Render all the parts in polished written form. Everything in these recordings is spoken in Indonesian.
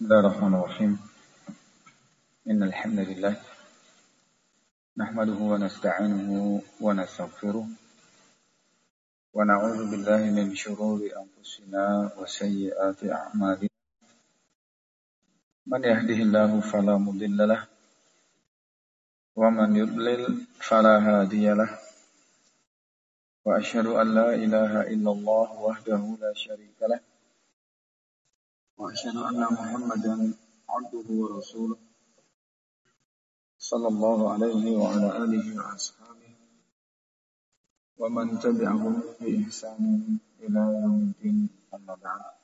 Bismillahirrahmanirrahim. Innal hamdalillah nahmaduhu wa nasta'inuhu wa nastaghfiruh wa na'udzu billahi min shururi anfusina wa sayyiati a'malina. Man yahdihillahu fala mudilla lahu wa man yudlil fala hadiya lahu. Wa asyhadu an la ilaha illallah wahdahu la syarika lahu. Wa asyhadu anna Muhammadan abduhu wa rasuluh. Sallallahu alaihi wa ala alihi wa ashabihi wa man tabi'ahum bi ihsanin ila yaumiddin, amma ba'd.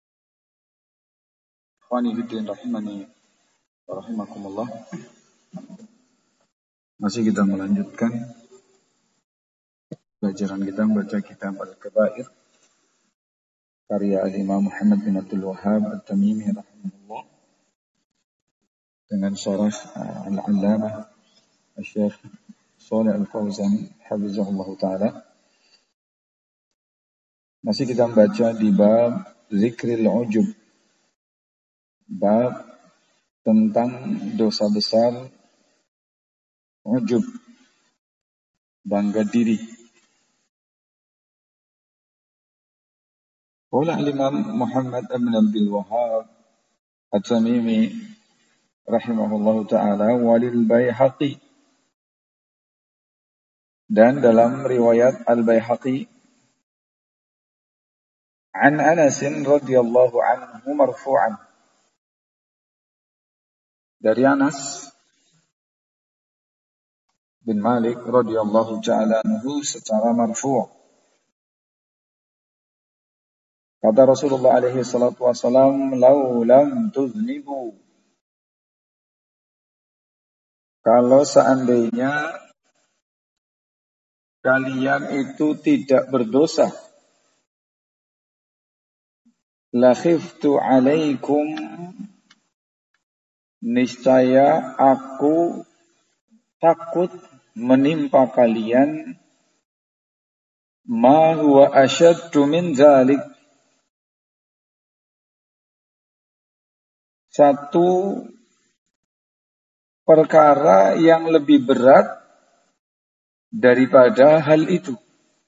Ikhwani fiddin rahimani wa rahimakumullah. Masih kita melanjutkan pelajaran kita membaca kitab Al-Kabair karya Al-Imam Muhammad bin Abdul Wahhab At-Tamimi rahimahullah dengan syarah Al-Allamah Asy-Syaikh Shalih Al-Fauzan hafizahullah taala. Masih kita membaca di bab zikril ujub, bab tentang dosa besar ujub, bangga diri. Qala Al-Imam Muhammad bin Abdul Wahhab At-Tamimi rahimahullahu ta'ala, walil Baihaqi, dan dalam riwayat Al-Baihaqi an Anas radhiyallahu anhu marfu'an, dari Anas bin Malik radhiyallahu ta'ala anhu secara marfu'. Kata Rasulullah alaihi salatu wasalam, "Lau lam tuznibu," kalau seandainya kalian itu tidak berdosa, la khiftu alaikum, niscaya aku takut menimpa kalian, ma huwa asyaddu min dzalik, satu perkara yang lebih berat daripada hal itu.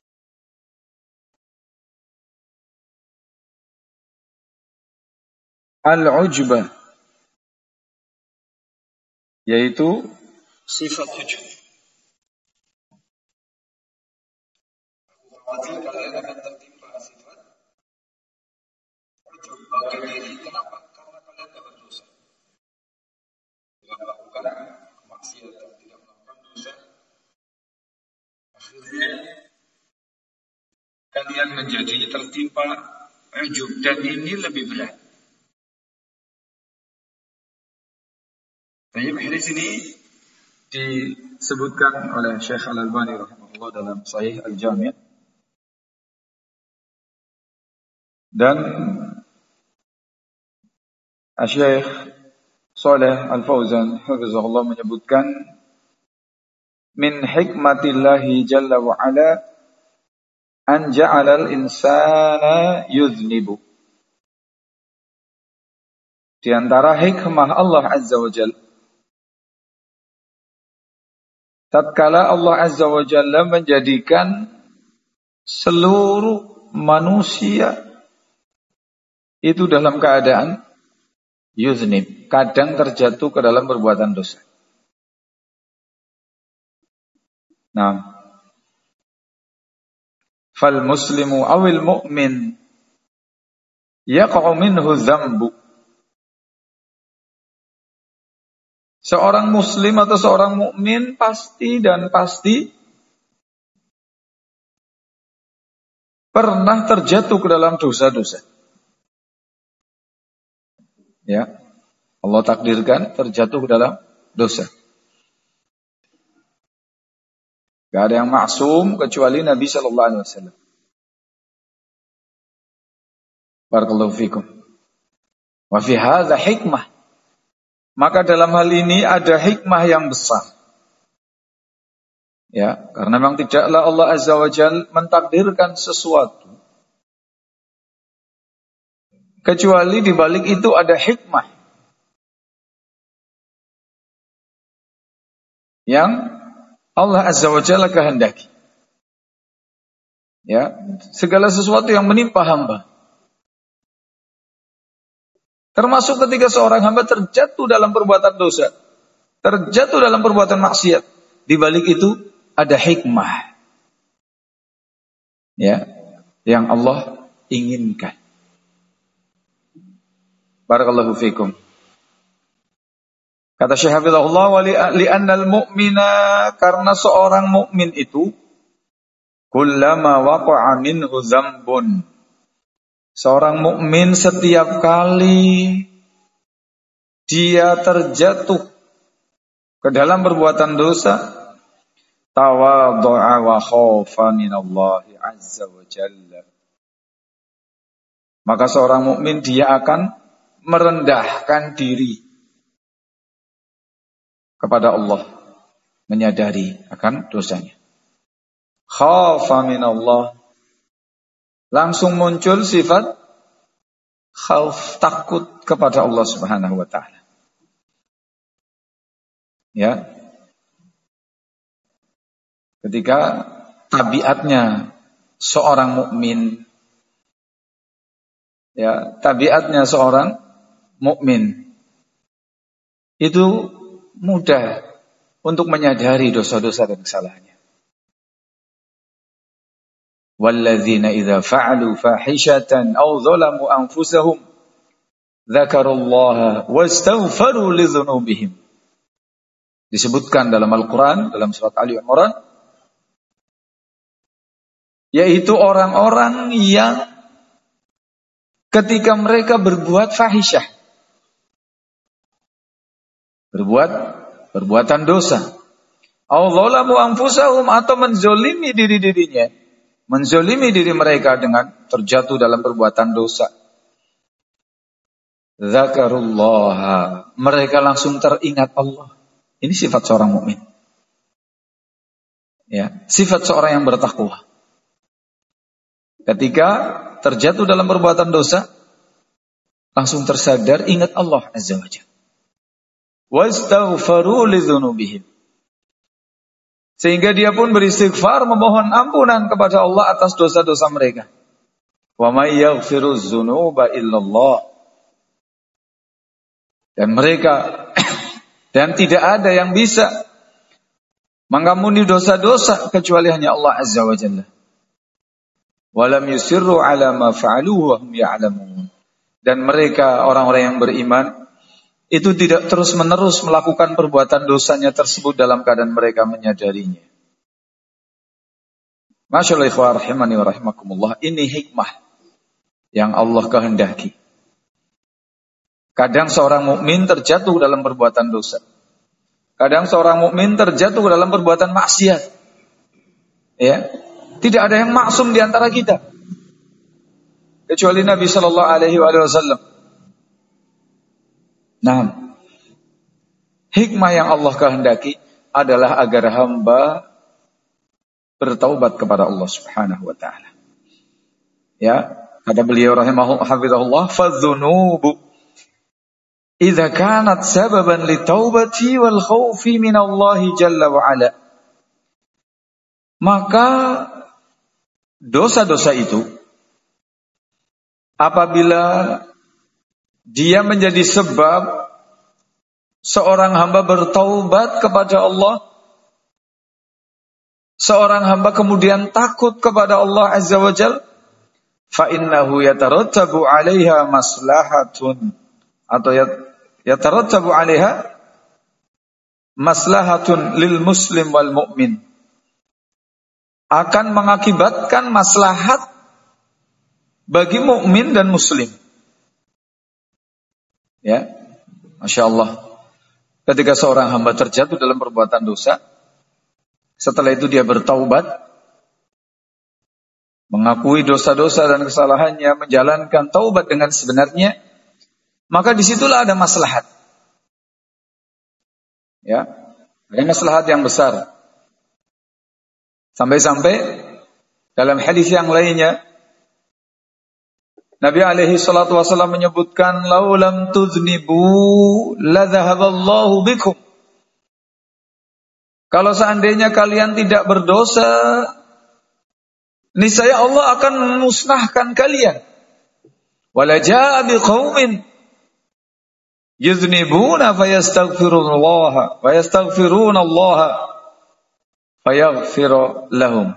Al-ujbah, yaitu sifat ujub. Khawatir kalian akan tertimpa sifat ujub, bangga diri. Kenapa? Karena kalian tidak berdosa. Tidak melakukan kemaksiatan, tidak melakukan dosa. Akhirnya kalian menjadi tertimpa ujub, dan ini lebih berat. Hadis ini disebutkan oleh Syekh Al-Albani rahimahullah dalam Sahih Al-Jami', dan Syekh Shalih Al-Fauzan hafizahullah menyebutkan, min hikmatillahi jalla wa ala an ja'ala al-insana yuznibu. Di antara hikmah Allah Azza wa Jalla, tatkala Allah Azza wa Jalla menjadikan seluruh manusia itu dalam keadaan yuznib, kadang terjatuh ke dalam perbuatan dosa. Nah, fal muslimu awil mu'min yaqa'u minhu dzambu. Seorang muslim atau seorang mukmin pasti pernah terjatuh ke dalam dosa-dosa. Ya, Allah takdirkan terjatuh ke dalam dosa. Gak ada yang maksum kecuali Nabi sallallahu alaihi wasallam. Barakallahu fikum. Wa fi hadza hikmah. Maka dalam hal ini ada hikmah yang besar. Ya, karena memang tidaklah Allah Azza wa Jalla mentakdirkan sesuatu kecuali di balik itu ada hikmah. yang Allah Azza wa Jalla kehendaki. Ya, segala sesuatu yang menimpa hamba. Termasuk ketika seorang hamba terjatuh dalam perbuatan dosa, terjatuh dalam perbuatan maksiat. Di balik itu ada hikmah. Ya, yang Allah inginkan. Barakallahu fikum. Kata Syekh Hafizahullah, wa li'annal mu'mina, karena seorang mukmin itu kullama waqa'a minhu dzambun. Seorang mukmin setiap kali dia terjatuh ke dalam perbuatan dosa, tawadhu'a wa khaufa minallahi azza wa jalla. Maka seorang mukmin dia akan merendahkan diri kepada Allah, menyadari akan dosanya. Khafa minallah, langsung muncul sifat khauf, takut kepada Allah Subhanahu wa taala. Ya. Ketika tabiatnya seorang mukmin, ya, tabiatnya seorang mukmin itu mudah untuk menyadari dosa-dosa dan kesalahannya. Walladzina idza fa'alu fahishatan aw zalamu anfusahum dzakarullaha wastaghfaru lidzunubihim. Disebutkan dalam Al-Qur'an dalam surat Ali Imran, yaitu orang-orang yang ketika mereka berbuat fahisyah, berbuat perbuatan dosa, aw zalamu anfusahum, atau menzolimi diri-dirinya, menzolimi diri mereka dengan terjatuh dalam perbuatan dosa. Dzakarullaha, mereka langsung teringat Allah. Ini sifat seorang mukmin. Ya, sifat seorang yang bertakwa. Ketika terjatuh dalam perbuatan dosa, langsung tersadar ingat Allah Azza wa Jalla. Wastaghfaru lidzunubihim. Sehingga dia pun beristighfar, memohon ampunan kepada Allah atas dosa-dosa mereka. Wa may yaghfiruz dzunuba illallah. Dan tidak ada yang bisa mengampuni dosa-dosa kecuali hanya Allah Azza wa Jalla. Walam yusirru ala ma fa'alu wa hum ya'lamun. Dan mereka orang-orang yang beriman itu tidak terus-menerus melakukan perbuatan dosanya tersebut dalam keadaan mereka menyadarinya. Masyaallah ikhwah rahimani wa rahimakumullah, ini hikmah yang Allah kehendaki. Kadang seorang mukmin terjatuh dalam perbuatan dosa. Kadang seorang mukmin terjatuh dalam perbuatan maksiat. Ya, tidak ada yang maksum di antara kita kecuali Nabi sallallahu alaihi wasallam. Nah, hikmah yang Allah kehendaki adalah agar hamba bertaubat kepada Allah Subhanahu wa taala. Ya, kata beliau rahimahullah, fadzunubu idza kanat sababan litaubati wal khaufi min Allah jalla wa ala. Maka dosa-dosa itu apabila dia menjadi sebab seorang hamba bertaubat kepada Allah, seorang hamba kemudian takut kepada Allah Azza wa Jalla, fa innahu yatarattabu 'alaiha maslahatun, atau yatarattabu 'alaiha maslahatun lil muslim wal mu'min, akan mengakibatkan maslahat bagi mukmin dan muslim. Ya, Masya Allah. Ketika seorang hamba terjatuh dalam perbuatan dosa, setelah itu dia bertaubat, mengakui dosa-dosa dan kesalahannya, menjalankan taubat dengan sebenarnya, maka disitulah ada maslahat. Ya, ada maslahat yang besar. Sampai-sampai dalam hadis yang lainnya, Nabi alaihi salatu wasallam menyebutkan, laulam tuznibu la dhahaballahu bikum. Kalau seandainya kalian tidak berdosa, niscaya Allah akan memusnahkan kalian. Wala jaa biqaumin yuznibuna fayastaghfirunallaha wa yastaghfirunallaha fayaghfiru lahum.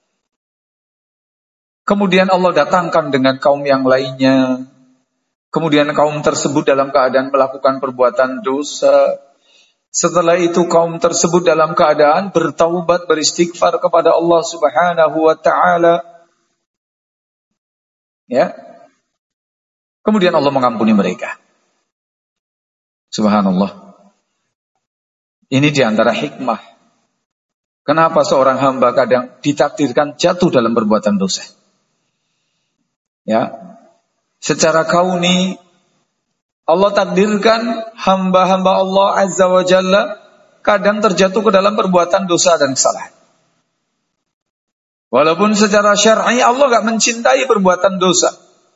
Kemudian Allah datangkan dengan kaum yang lainnya. Kemudian kaum tersebut dalam keadaan melakukan perbuatan dosa. Setelah itu kaum tersebut dalam keadaan bertaubat, beristighfar kepada Allah Subhanahu wa taala. Ya. Kemudian Allah mengampuni mereka. Subhanallah. Ini diantara hikmah. Kenapa seorang hamba kadang ditakdirkan jatuh dalam perbuatan dosa? Ya. Secara kauni Allah takdirkan hamba-hamba Allah Azza wa Jalla kadang terjatuh ke dalam perbuatan dosa dan kesalahan. Walaupun secara syar'i Allah gak mencintai perbuatan dosa.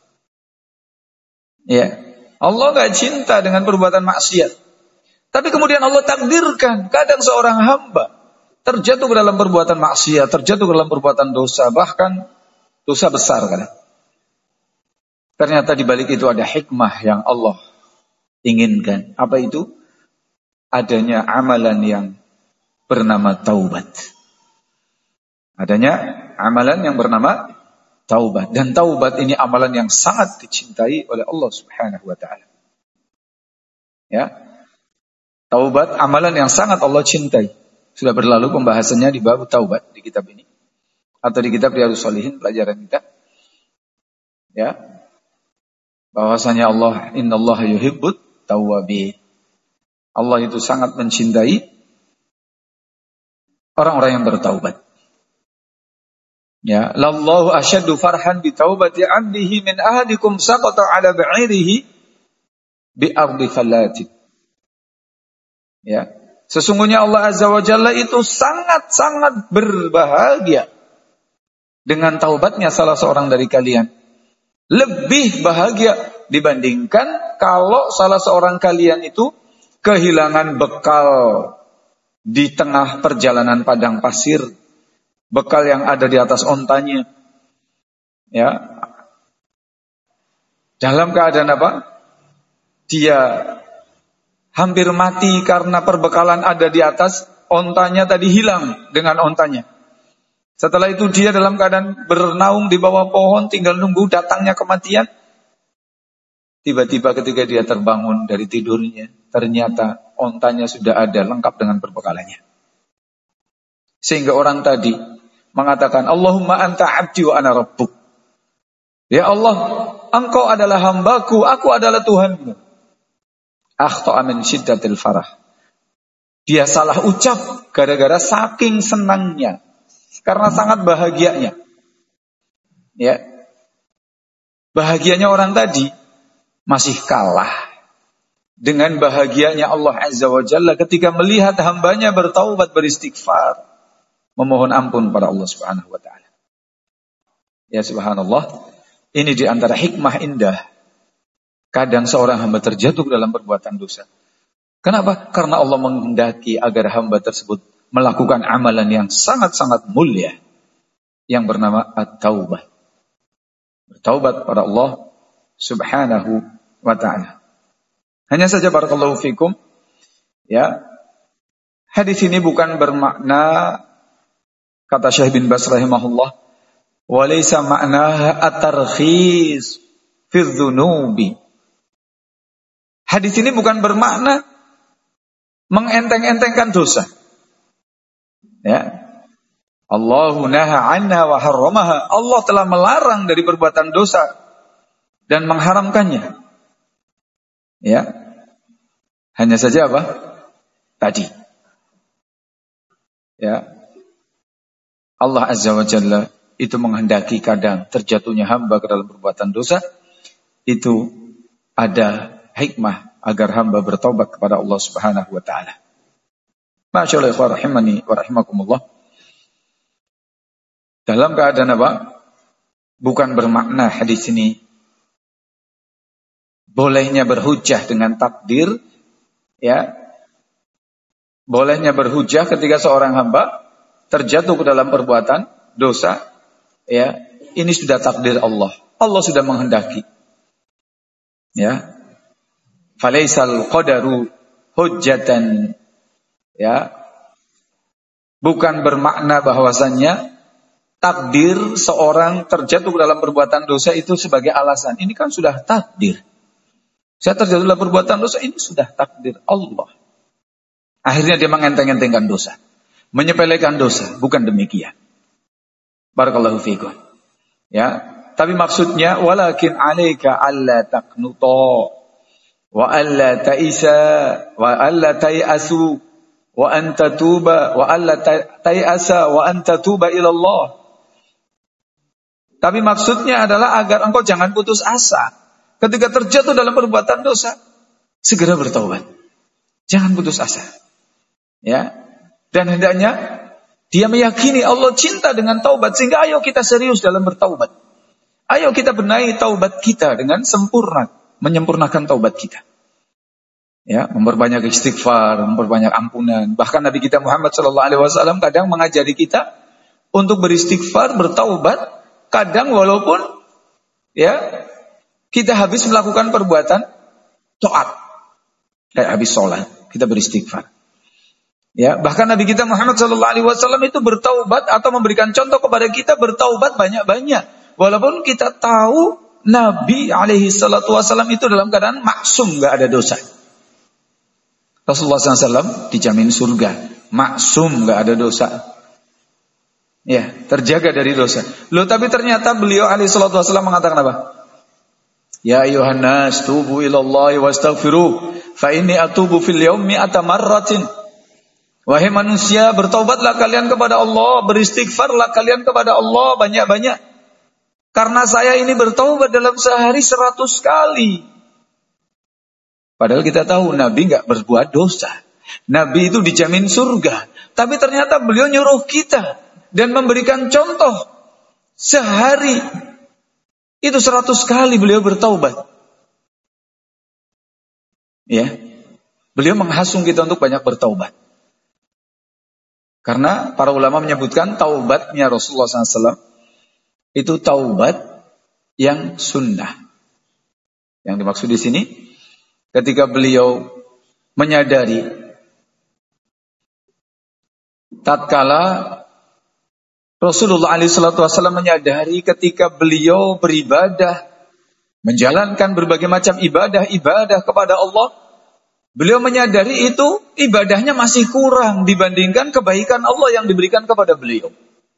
Ya, Allah gak cinta dengan perbuatan maksiat. Tapi kemudian Allah takdirkan kadang seorang hamba terjatuh ke dalam perbuatan maksiat, terjatuh ke dalam perbuatan dosa, bahkan dosa besar kadang. Ternyata di balik itu ada hikmah yang Allah inginkan. Apa itu? Adanya amalan yang bernama taubat. Adanya amalan yang bernama taubat. Dan taubat ini amalan yang sangat dicintai oleh Allah Subhanahu wa taala. Ya. Taubat amalan yang sangat Allah cintai. Sudah berlalu pembahasannya di bab taubat di kitab ini atau di kitab Riyadhus Shalihin pelajaran kita. Ya. Bahwasanya Allah, innallaha yuhibbut tawwabin. Allah itu sangat mencintai orang-orang yang bertaubat. Ya, lallahu asyaddu farhan bi taubati 'abdihi min ahadikum saqata 'ala ba'irihi bi ardi fallatin. Ya, sesungguhnya Allah Azza wa Jalla itu sangat-sangat berbahagia dengan taubatnya salah seorang dari kalian. Lebih bahagia dibandingkan kalau salah seorang kalian itu kehilangan bekal di tengah perjalanan padang pasir, bekal yang ada di atas ontanya. Ya. Dalam keadaan apa? Dia hampir mati karena perbekalan ada di atas, ontanya tadi hilang dengan ontanya. Setelah itu dia dalam keadaan bernaung di bawah pohon, tinggal nunggu datangnya kematian. Tiba-tiba ketika dia terbangun dari tidurnya, ternyata ontanya sudah ada lengkap dengan perbekalannya. Sehingga orang tadi mengatakan, Allahumma anta abdi wa ana rabbuk. Ya Allah, engkau adalah hambaku, aku adalah Tuhanmu. Akhta'a min syiddatil farah. Dia salah ucap gara-gara saking senangnya. Karena sangat bahagianya. Ya. Bahagianya orang tadi masih kalah dengan bahagianya Allah Azza wa Jalla ketika melihat hambanya bertaubat, beristighfar, memohon ampun pada Allah Subhanahu wa taala. Ya subhanallah, ini di antara hikmah indah. Kadang seorang hamba terjatuh dalam perbuatan dosa. Kenapa? Karena Allah menghendaki agar hamba tersebut melakukan amalan yang sangat-sangat mulia yang bernama at-taubah. Bertaubat pada Allah Subhanahu wa ta'ala. Hanya saja barakallahu fikum, ya. Hadis ini bukan bermakna, kata Syekh bin Baz rahimahullah, wa laysa ma'naha at-tarkhis fi dzunubi. Hadis ini bukan bermakna mengenteng-entengkan dosa. Ya. Allahu naha anha wa harramaha. Allah telah melarang dari perbuatan dosa dan mengharamkannya. Ya. Hanya saja apa? Tadi. Ya. Allah Azza wa Jalla itu menghendaki kadang terjatuhnya hamba ke dalam perbuatan dosa, itu ada hikmah agar hamba bertaubat kepada Allah Subhanahu wa taala. Masyaallah ikhwan rahimani wa rahimakumullah. Dalam keadaan apa? Bukan bermakna hadis ini bolehnya berhujjah dengan takdir, ya. bolehnya berhujjah ketika seorang hamba terjatuh ke dalam perbuatan dosa, ya, ini sudah takdir Allah. Allah sudah menghendaki. Ya. Falaisal qadaru hujjatan, ya. Bukan bermakna bahwasannya takdir seorang terjatuh ke dalam perbuatan dosa itu sebagai alasan. Ini kan sudah takdir. Saya terjatuh dalam perbuatan dosa, ini sudah takdir Allah. Akhirnya dia mengenteng-entengkan dosa, menyepelekan dosa. Bukan demikian. Barakallahu fiikum. Ya, tapi maksudnya walakin 'alaika alla taqnuta wa alla ta'isa wa alla tayasu wa anta tuba wa alla tayasa wa anta tuba ila Allah. Tapi maksudnya adalah agar engkau jangan putus asa ketika terjatuh dalam perbuatan dosa, segera bertaubat. Jangan putus asa. Ya. Dan hendaknya dia meyakini Allah cinta dengan taubat, sehingga ayo kita serius dalam bertaubat. Ayo kita benahi taubat kita dengan sempurna, menyempurnakan taubat kita. Ya, memperbanyak istighfar, memperbanyak ampunan. Bahkan Nabi kita Muhammad SAW kadang mengajari kita untuk beristighfar, bertaubat, kadang walaupun ya kita habis melakukan perbuatan taat, kayak habis sholat, kita beristighfar. Ya, bahkan Nabi kita Muhammad SAW itu bertaubat atau memberikan contoh kepada kita bertaubat banyak-banyak. Walaupun kita tahu Nabi SAW itu dalam keadaan maksum, nggak ada dosa. Rasulullah SAW dijamin surga, maksum, nggak ada dosa. Ya, terjaga dari dosa. Loh, tapi ternyata beliau SAW mengatakan apa? Ya ayuhan nas, tubu ilallahi wastaghfiruh, fa inni atubu fil yaumi mi'ata marratin. Wahai manusia, bertaubatlah kalian kepada Allah, beristighfarlah kalian kepada Allah banyak-banyak. Karena saya ini bertaubat dalam sehari 100 kali. Padahal kita tahu Nabi nggak berbuat dosa. Nabi itu dijamin surga. Tapi ternyata beliau nyuruh kita dan memberikan contoh. Sehari itu 100 kali beliau bertaubat. Ya. Beliau menghasung kita untuk banyak bertaubat. Karena para ulama menyebutkan taubatnya Rasulullah SAW itu taubat yang sunnah. Yang dimaksud di sini, ketika beliau menyadari tatkala Rasulullah SAW menyadari ketika beliau beribadah, menjalankan berbagai macam ibadah kepada Allah, beliau menyadari itu ibadahnya masih kurang dibandingkan kebaikan Allah yang diberikan kepada beliau.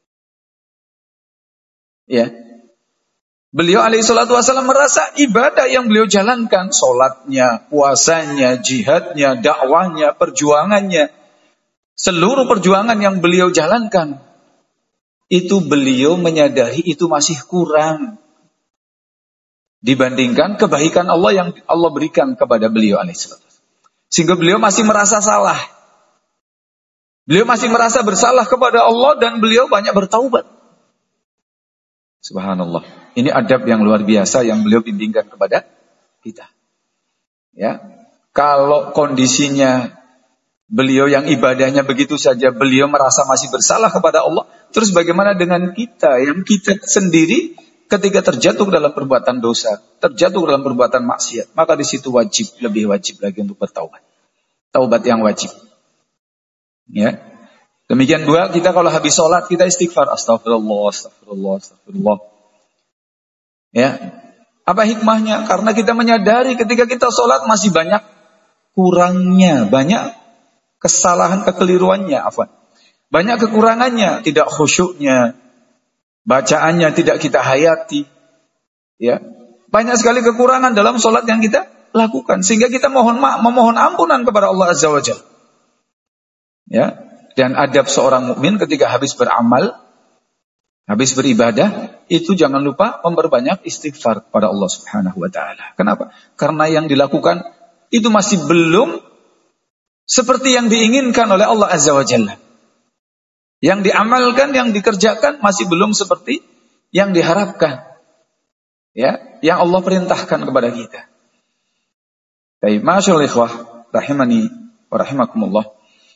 Ya. Beliau alaihissalam merasa ibadah yang beliau jalankan, sholatnya, puasanya, jihadnya, dakwahnya, perjuangannya, seluruh perjuangan yang beliau jalankan, itu beliau menyadari itu masih kurang dibandingkan kebaikan Allah yang Allah berikan kepada beliau alaihissalam. Sehingga beliau masih merasa salah. Beliau masih merasa bersalah kepada Allah dan beliau banyak bertaubat. Subhanallah. Ini adab yang luar biasa yang beliau bimbingkan kepada kita. Ya. Kalau kondisinya beliau yang ibadahnya begitu saja, beliau merasa masih bersalah kepada Allah, terus bagaimana dengan kita yang kita sendiri ketika terjatuh dalam perbuatan dosa, terjatuh dalam perbuatan maksiat, maka di situ lebih wajib lagi untuk bertaubat. Taubat yang wajib. Ya. Demikian juga kita kalau habis sholat kita istighfar, astagfirullah, astagfirullah, astagfirullah. Ya. Apa hikmahnya? Karena kita menyadari ketika kita sholat masih banyak kurangnya, banyak kesalahan kekeliruannya, banyak kekurangannya, tidak khusyuknya, bacaannya tidak kita hayati, ya, banyak sekali kekurangan dalam sholat yang kita lakukan, sehingga kita memohon ampunan kepada Allah Azza wa Jalla. Ya, dan adab seorang mukmin ketika habis beramal, habis beribadah, itu jangan lupa memperbanyak istighfar kepada Allah Subhanahu wa Ta'ala. Kenapa? Karena yang dilakukan itu masih belum seperti yang diinginkan oleh Allah Azza wa Jalla. Yang diamalkan, yang dikerjakan masih belum seperti yang diharapkan. Ya, yang Allah perintahkan kepada kita. Baik, masyaallah ikhwah rahimani wa rahimakumullah.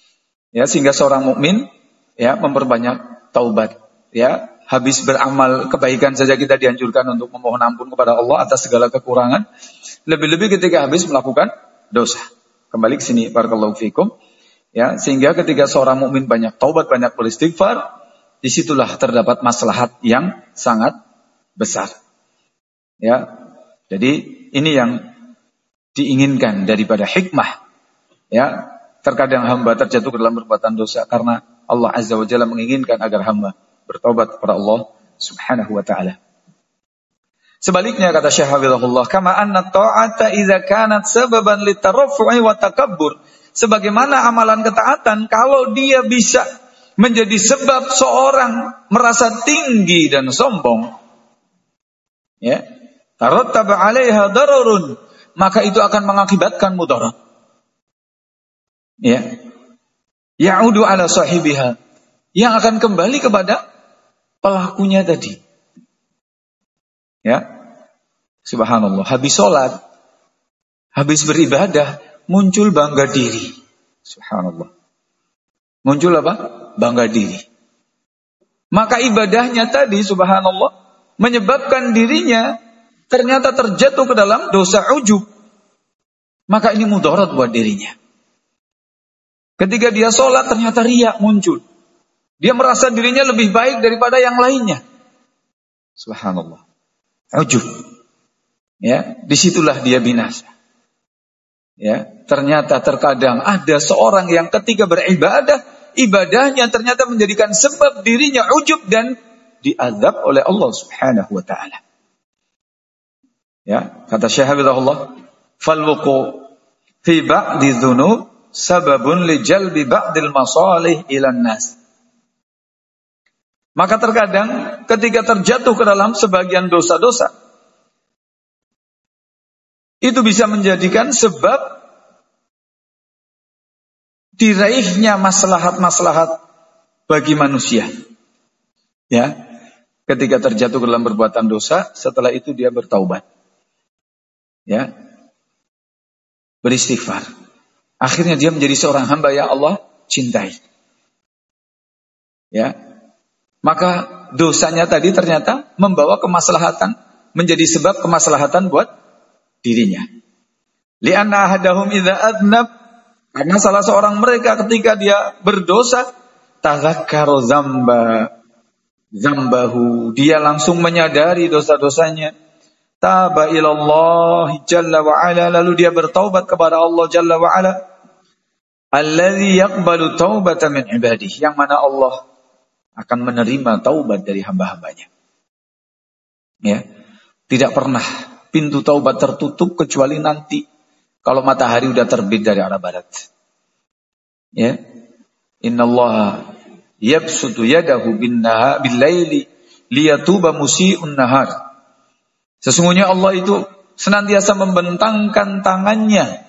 Ya, sehingga seorang mukmin ya memperbanyak taubat. Ya, habis beramal kebaikan saja kita dianjurkan untuk memohon ampun kepada Allah atas segala kekurangan. Lebih-lebih ketika habis melakukan dosa. Kembali ke sini, barakallahu fikum. Ya, sehingga ketika seorang mukmin banyak taubat, banyak beristighfar, disitulah terdapat maslahat yang sangat besar. Ya, jadi ini yang diinginkan daripada hikmah. Ya, terkadang hamba terjatuh ke dalam perbuatan dosa karena Allah Azza wa Jalla menginginkan agar hamba bertobat kepada Allah Subhanahu wa taala. Sebaliknya kata Syekh Hafizahullah, kama anna ta'ata idza kanat sababan litaraffu'i wa takabbur. Sebagaimana amalan ketaatan kalau dia bisa menjadi sebab seorang merasa tinggi dan sombong, ya, tarattaba 'alaiha dararun, maka itu akan mengakibatkan mudarat. Ya. Ya'udu 'ala sahibiha, yang akan kembali kepada pelakunya tadi. Ya. Subhanallah, habis sholat, habis beribadah, muncul bangga diri. Subhanallah. Muncul apa? Bangga diri. Maka ibadahnya tadi, subhanallah, menyebabkan dirinya ternyata terjatuh ke dalam dosa ujub. Maka ini mudarat buat dirinya. Ketika dia sholat ternyata riya muncul. Dia merasa dirinya lebih baik daripada yang lainnya. Subhanallah. Ujub. Ya, disitulah dia binasa. Ya, ternyata terkadang ada seorang yang ketika beribadah, ibadahnya ternyata menjadikan sebab dirinya ujub dan diazab oleh Allah Subhanahu wa taala. Ya, kata Syekh Hafizahullah, fal wuqu fi ba'di dzunub sababun li jalbi ba'dil masalih ilan nas. Maka terkadang ketika terjatuh ke dalam sebagian dosa-dosa, itu bisa menjadikan sebab diraihnya maslahat-maslahat bagi manusia. Ya, ketika terjatuh ke dalam perbuatan dosa, setelah itu dia bertaubat. Ya, beristighfar. Akhirnya dia menjadi seorang hamba yang Allah cintai. Ya, maka dosanya tadi ternyata membawa kemaslahatan, menjadi sebab kemaslahatan buat dirinya. Li'anna ahadahum idza adnab, karena salah seorang mereka ketika dia berdosa, tadzakkara zambahu, dia langsung menyadari dosa-dosanya. Taba ilallah jalla wa ala, lalu dia bertaubat kepada Allah jalla wa ala. Alladzi yaqbalu taubata min ibadihi, yang mana Allah akan menerima taubat dari hamba-hambanya. Ya, tidak pernah pintu taubat tertutup kecuali nanti kalau matahari udah terbit dari arah barat. Ya, innallaha yabsutu yadahu bil-laili liyatuba musii'un nahar. Sesungguhnya Allah itu senantiasa membentangkan tangannya,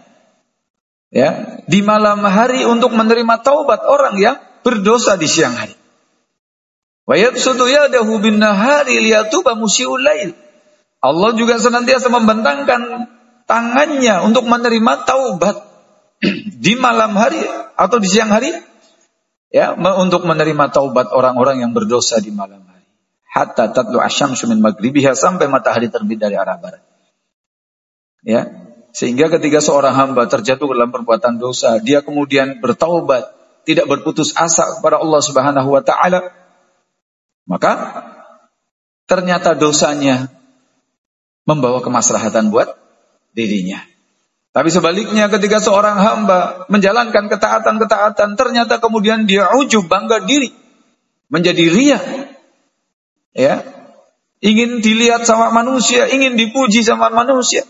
ya, di malam hari untuk menerima taubat orang yang berdosa di siang hari. Wa yabsutu yadahu bin-nahari liyatuba musii'ul lail. Allah juga senantiasa membentangkan tangannya untuk menerima taubat di malam hari atau di siang hari, ya, untuk menerima taubat orang-orang yang berdosa di malam hari. Hatta tatlu asyamsu min maghribiha, sampai matahari terbit dari arah barat. Ya, sehingga ketika seorang hamba terjatuh dalam perbuatan dosa, dia kemudian bertaubat, tidak berputus asa kepada Allah Subhanahu wa taala, maka ternyata dosanya membawa kemaslahatan buat dirinya. Tapi sebaliknya ketika seorang hamba menjalankan ketaatan-ketaatan, ternyata kemudian dia ujub, bangga diri, menjadi riya. Ya, ingin dilihat sama manusia, ingin dipuji sama manusia.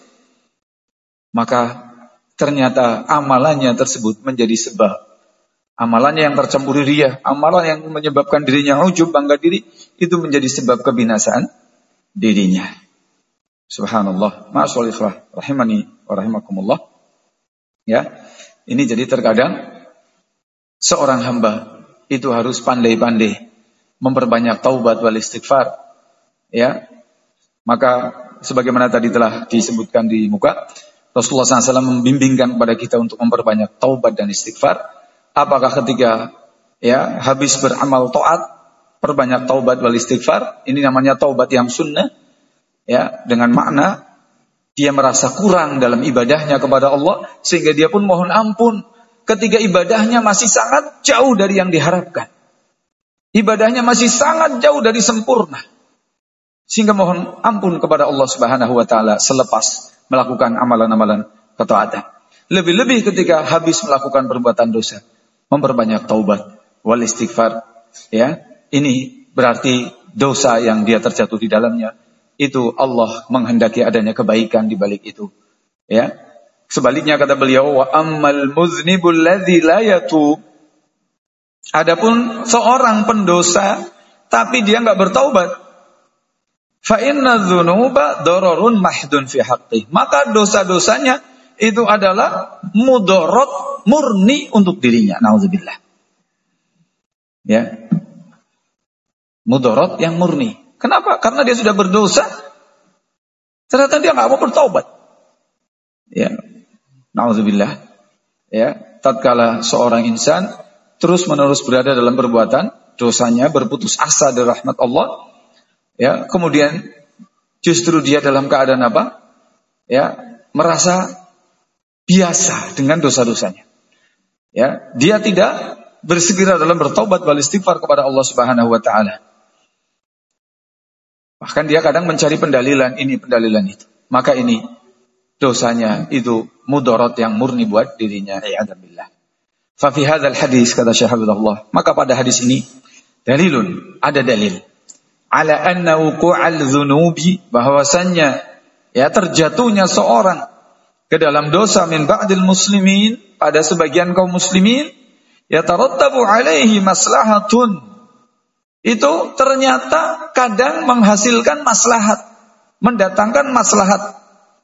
Maka ternyata amalannya tersebut menjadi sebab. Amalannya yang tercampuri riya, amalan yang menyebabkan dirinya ujub, bangga diri, itu menjadi sebab kebinasaan dirinya. Subhanallah, ma'asholifah, rahimani wa rahimakumullah. Ya, ini jadi terkadang seorang hamba itu harus pandai-pandai memperbanyak taubat wal istighfar. Ya, maka sebagaimana tadi telah disebutkan di muka, Rasulullah SAW membimbingkan kepada kita untuk memperbanyak taubat dan istighfar. Apakah ketika habis beramal taat, perbanyak taubat wal istighfar, ini namanya taubat yang sunnah, dengan makna dia merasa kurang dalam ibadahnya kepada Allah sehingga dia pun mohon ampun ketika ibadahnya masih sangat jauh dari yang diharapkan. Ibadahnya masih sangat jauh dari sempurna. Sehingga mohon ampun kepada Allah Subhanahu wa taala selepas melakukan amalan-amalan ketaatan. Lebih-lebih ketika habis melakukan perbuatan dosa, memperbanyak taubat wal istighfar, ini berarti dosa yang dia terjatuh di dalamnya itu Allah menghendaki adanya kebaikan di balik itu. Sebaliknya kata beliau, wa ammal muznibul ladzi la yatub. Adapun seorang pendosa tapi dia enggak bertaubat, fa inna dzunuba dararun mahdun fi haqqih. Maka dosa-dosanya itu adalah mudarat murni untuk dirinya. Nauzubillah. Mudarat yang murni. Kenapa? Karena dia sudah berdosa. Ternyata dia enggak mau bertaubat. Nauzubillah. Tatkala seorang insan terus-menerus berada dalam perbuatan dosanya, berputus asa dari rahmat Allah, kemudian justru dia dalam keadaan apa? Merasa biasa dengan dosa-dosanya. Dia tidak bersegera dalam bertaubat wal istighfar kepada Allah Subhanahu wa taala. Bahkan dia kadang mencari pendalilan ini, pendalilan itu. Maka ini dosanya itu mudarat yang murni buat dirinya. A'adzabillah. Fa fi hadzal hadis, kata Syekh Abdullah, maka pada hadis ini dalilun, ada dalil ala anna wuqu'al dzunubi, bahwasannya terjatuhnya seorang ke dalam dosa min ba'dil muslimin, pada sebagian kaum muslimin, yatarattabu alaihi maslahatun, itu ternyata kadang menghasilkan maslahat, mendatangkan maslahat.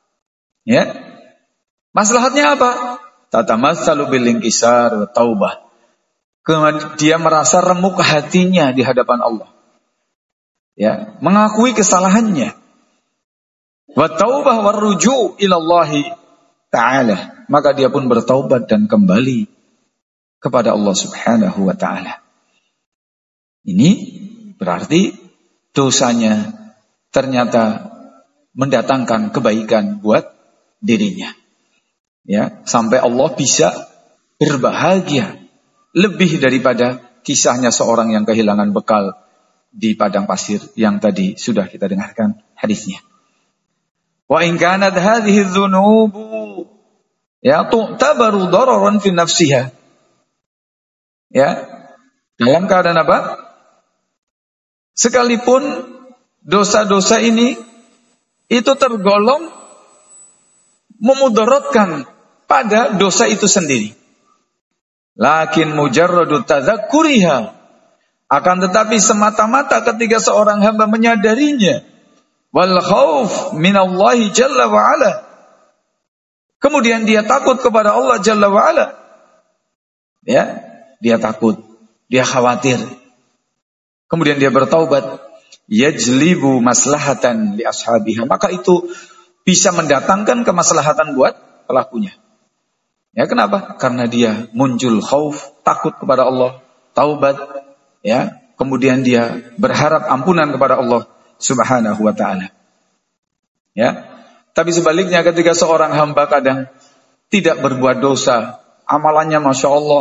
Maslahatnya apa? Tatamassalu bil inkisar wa taubah. Dia merasa remuk hatinya di hadapan Allah. Mengakui kesalahannya. Wa taubah war ruju' ila Allah taala. Maka dia pun bertaubat dan kembali kepada Allah Subhanahu wa taala. Ini berarti dosanya ternyata mendatangkan kebaikan buat dirinya. Sampai Allah bisa berbahagia lebih daripada kisahnya seorang yang kehilangan bekal di padang pasir yang tadi sudah kita dengarkan hadisnya. Wa in kanat hadhihi dzunubu tu'tabaru dararan fi nafsiha. Dalam keadaan apa? Sekalipun dosa-dosa ini itu tergolong memudaratkan pada dosa itu sendiri. Lakin mujarradu tadzakkuriha, akan tetapi semata-mata ketika seorang hamba menyadarinya, wal khauf minallahi jalla wa ala, kemudian dia takut kepada Allah jalla wa ala, dia takut, dia khawatir, kemudian dia bertaubat, yajlibu maslahatan li ashabiha, maka itu bisa mendatangkan kemaslahatan buat pelakunya. Kenapa? Karena dia muncul khauf, takut kepada Allah, taubat, kemudian dia berharap ampunan kepada Allah Subhanahu wa taala. Tapi sebaliknya ketika seorang hamba kadang tidak berbuat dosa, amalannya Masya Allah,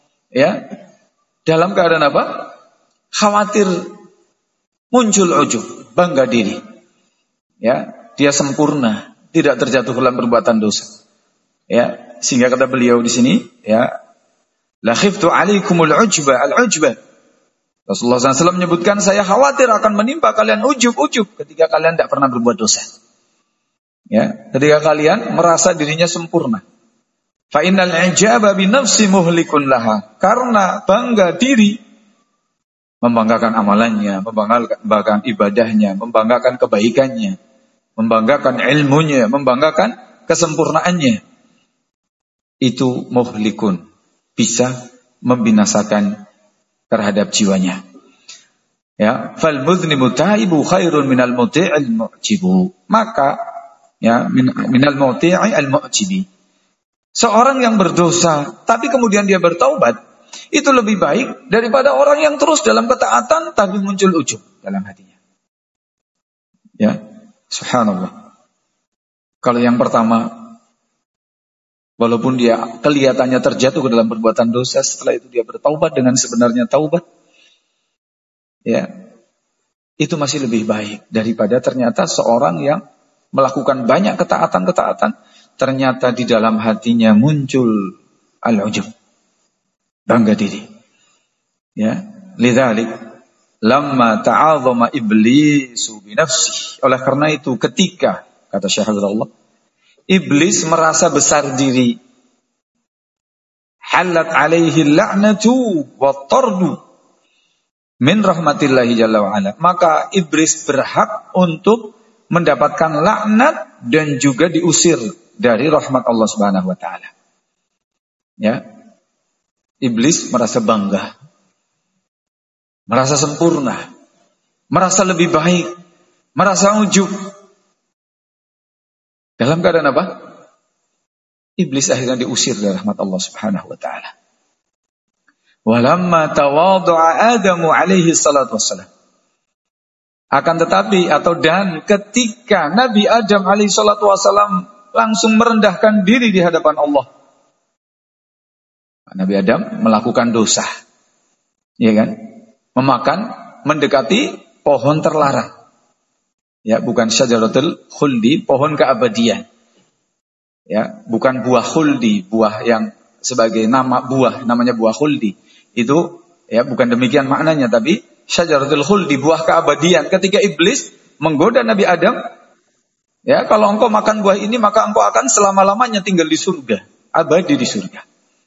dalam keadaan apa? Khawatir, muncul ujub, bangga diri. Dia sempurna, tidak terjatuh dalam perbuatan dosa. Sehingga kata beliau di sini, la khiftu alaikumul ujba, al-ujba. Rasulullah SAW menyebutkan, saya khawatir akan menimpa kalian ujub-ujub ketika kalian tidak pernah berbuat dosa. Ketika kalian merasa dirinya sempurna. Fa innal ijaba bi nafsi muhlikun laha. Karena bangga diri, membanggakan amalannya, membanggakan ibadahnya, membanggakan kebaikannya, membanggakan ilmunya, membanggakan kesempurnaannya, itu muhlikun, bisa membinasakan terhadap jiwanya. Fal mudhnibu taibu khairun minal muti'il mu'jibu. Maka minal muti'i al mu'jibi. Seorang yang berdosa tapi kemudian dia bertaubat, Itu lebih baik daripada orang yang terus dalam ketaatan tapi muncul ujub dalam hatinya. Ya, subhanallah. Kalau yang pertama, walaupun dia kelihatannya terjatuh ke dalam perbuatan dosa, setelah itu dia bertaubat dengan sebenarnya taubat, ya, itu masih lebih baik daripada ternyata seorang yang melakukan banyak ketaatan-ketaatan, ternyata di dalam hatinya muncul al-ujub, bangga diri. Ya, lidzalik lamma ta'azzama iblisu bi nafsihi. Oleh karena itu ketika, kata Syekh Abdullah, iblis merasa besar diri, halat alaihi la'natu wa tardu min rahmatillahi jalla wa ala, maka iblis berhak untuk mendapatkan laknat dan juga diusir dari rahmat Allah Subhanahu wa taala. Ya. Iblis merasa bangga, merasa sempurna, merasa lebih baik, merasa ujub. Dalam keadaan apa? Iblis akhirnya diusir dari rahmat Allah Subhanahu wa taala. Walamma tawadhu'a Adamu alaihi salatu wassalam. Akan tetapi dan ketika Nabi Adam alaihi salatu wassalam langsung merendahkan diri di hadapan Allah. Nabi Adam melakukan dosa. Ya kan? Mendekati pohon terlarang. Ya, bukan syajaratul khuldi, pohon keabadian. Ya, bukan buah khuldi, buah yang sebagai nama buah, namanya buah khuldi. Itu ya bukan demikian maknanya, tapi syajaratul khuldi, buah keabadian. Ketika iblis menggoda Nabi Adam, ya, kalau engkau makan buah ini maka engkau akan selama-lamanya tinggal di surga, abadi di surga.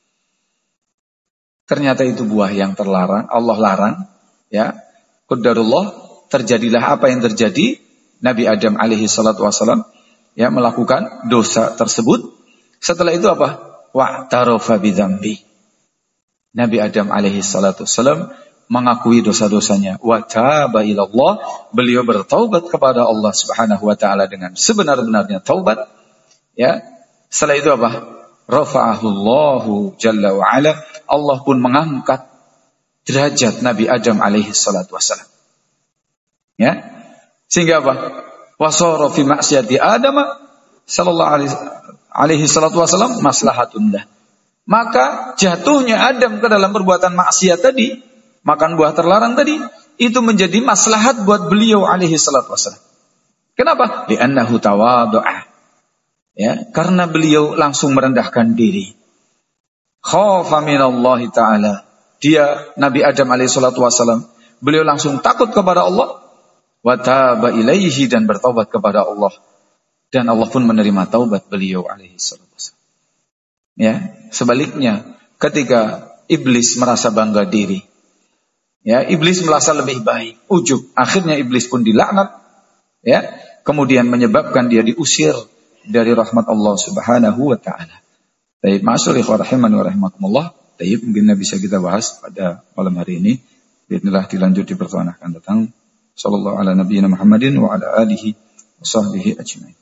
Ternyata itu buah yang terlarang, Allah larang, ya. Qadarullah, terjadilah apa yang terjadi. Nabi Adam alaihi salatu wasalam ya melakukan dosa tersebut. Setelah itu apa? Wa'tarafa bidzambi. Nabi Adam alaihi salatu wasalam mengakui dosa-dosanya. Wa taba ilallah, beliau bertaubat kepada Allah Subhanahu wa taala dengan sebenar-benarnya taubat. Ya. Setelah itu apa? Rafa'ahullahu jalla wa ala, Allah pun mengangkat derajat Nabi Adam alaihi salatu wasalam. Ya. Sehingga apa? Wasara fi maksiati Adam sallallahu alaihi salatu wasalam maslahatun lah. Maka jatuhnya Adam ke dalam perbuatan maksiat tadi, makan buah terlarang tadi, itu menjadi maslahat buat beliau alaihi salatu wasalam. Kenapa? Li'annahu tawadhu'a. Ya, karena beliau langsung merendahkan diri. Khafa minallahi ta'ala. Dia Nabi Adam alaihi salatu wasalam, beliau langsung takut kepada Allah, wa taba ilaihi, dan bertaubat kepada Allah. Dan Allah pun menerima taubat beliau alaihi salatu wasalam. Ya, sebaliknya ketika iblis merasa bangga diri, ya, iblis merasa lebih baik, ujub, akhirnya iblis pun dilaknat, ya, kemudian menyebabkan dia diusir dari rahmat Allah Subhanahu wa taala. Baik, ma'asyiral ikhwah rahimani wa rahimakumullah. Baik, mungkin bisa kita bahas pada malam hari ini. Bismillah, dilanjut di pertemuan akan datang. Sallallahu ala nabiyyina Muhammadin wa ala alihi wa sahbihi ajmain.